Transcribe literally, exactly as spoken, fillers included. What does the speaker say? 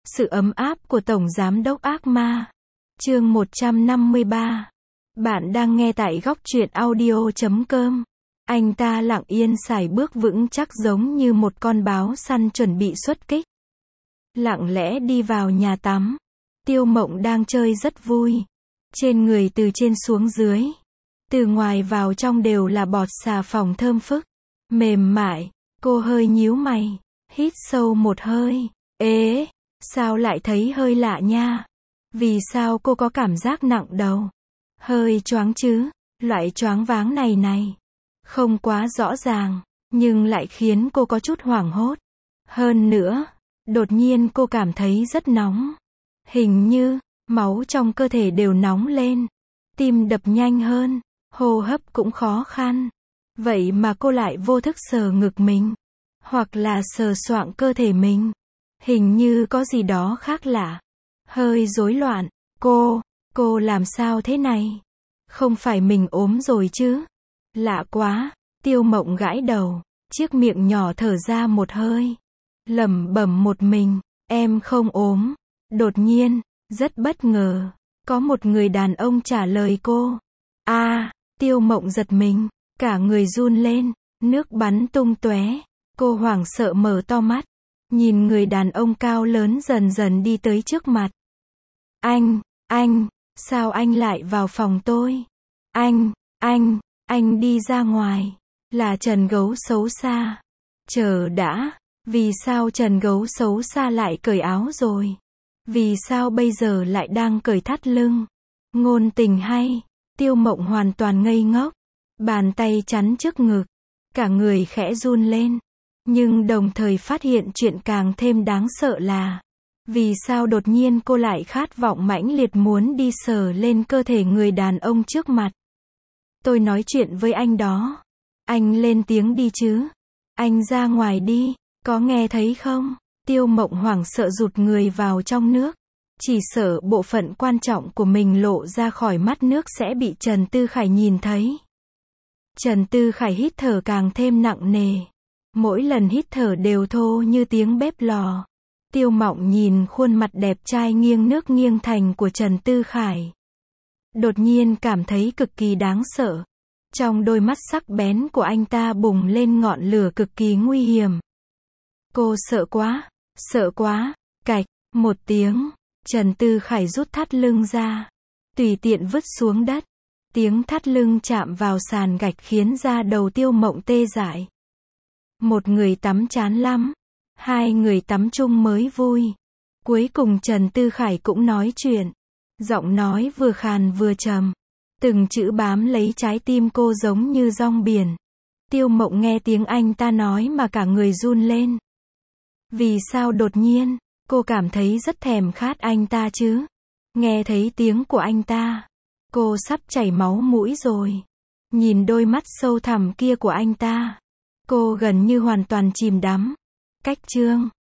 Sự ấm áp của Tổng Giám đốc Ác Ma. Chương một trăm năm mươi ba. Bạn đang nghe tại góc truyện audio chấm com. Anh ta lặng yên sải bước vững chắc giống như một con báo săn chuẩn bị xuất kích. Lặng lẽ đi vào nhà tắm. Tiêu Mộng đang chơi rất vui. Trên người từ trên xuống dưới, từ ngoài vào trong đều là bọt xà phòng thơm phức, mềm mại. Cô hơi nhíu mày, hít sâu một hơi. Ế, sao lại thấy hơi lạ nha? Vì sao cô có cảm giác nặng đầu? Hơi choáng chứ? Loại choáng váng này này. Không quá rõ ràng, nhưng lại khiến cô có chút hoảng hốt. Hơn nữa, đột nhiên cô cảm thấy rất nóng. Hình như, máu trong cơ thể đều nóng lên. Tim đập nhanh hơn, hô hấp cũng khó khăn. Vậy mà cô lại vô thức sờ ngực mình. Hoặc là sờ soạng cơ thể mình. Hình như có gì đó khác lạ. Hơi rối loạn. Cô, cô làm sao thế này? Không phải mình ốm rồi chứ? Lạ quá. Tiêu Mộng gãi đầu, chiếc miệng nhỏ thở ra một hơi. Lẩm bẩm một mình, em không ốm. Đột nhiên, rất bất ngờ, có một người đàn ông trả lời cô. A, à, Tiêu Mộng giật mình, cả người run lên, nước bắn tung tóe. Cô hoảng sợ mở to mắt, nhìn người đàn ông cao lớn dần dần đi tới trước mặt. Anh, anh, sao anh lại vào phòng tôi? Anh, anh, anh đi ra ngoài. Là Trần Gấu xấu xa. Chờ đã, vì sao Trần Gấu xấu xa lại cởi áo rồi? Vì sao bây giờ lại đang cởi thắt lưng? Ngôn tình hay? Tiêu Mộng hoàn toàn ngây ngốc, bàn tay chắn trước ngực, cả người khẽ run lên. Nhưng đồng thời phát hiện chuyện càng thêm đáng sợ là, vì sao đột nhiên cô lại khát vọng mãnh liệt muốn đi sờ lên cơ thể người đàn ông trước mặt. Tôi nói chuyện với anh đó. Anh lên tiếng đi chứ. Anh ra ngoài đi, có nghe thấy không? Tiêu Mộng hoảng sợ rụt người vào trong nước. Chỉ sợ bộ phận quan trọng của mình lộ ra khỏi mắt nước sẽ bị Trần Tư Khải nhìn thấy. Trần Tư Khải hít thở càng thêm nặng nề. Mỗi lần hít thở đều thô như tiếng bếp lò. Tiêu Mộng nhìn khuôn mặt đẹp trai nghiêng nước nghiêng thành của Trần Tư Khải. Đột nhiên cảm thấy cực kỳ đáng sợ. Trong đôi mắt sắc bén của anh ta bùng lên ngọn lửa cực kỳ nguy hiểm. Cô sợ quá, sợ quá. Cạch, một tiếng, Trần Tư Khải rút thắt lưng ra, tùy tiện vứt xuống đất. Tiếng thắt lưng chạm vào sàn gạch khiến da đầu Tiêu Mộng tê dại. Một người tắm chán lắm, hai người tắm chung mới vui. Cuối cùng Trần Tư Khải cũng nói chuyện. Giọng nói vừa khàn vừa trầm. Từng chữ bám lấy trái tim cô giống như rong biển. Tiêu Mộng nghe tiếng anh ta nói mà cả người run lên. Vì sao đột nhiên, cô cảm thấy rất thèm khát anh ta chứ? Nghe thấy tiếng của anh ta, cô sắp chảy máu mũi rồi. Nhìn đôi mắt sâu thẳm kia của anh ta, cô gần như hoàn toàn chìm đắm. Cách chương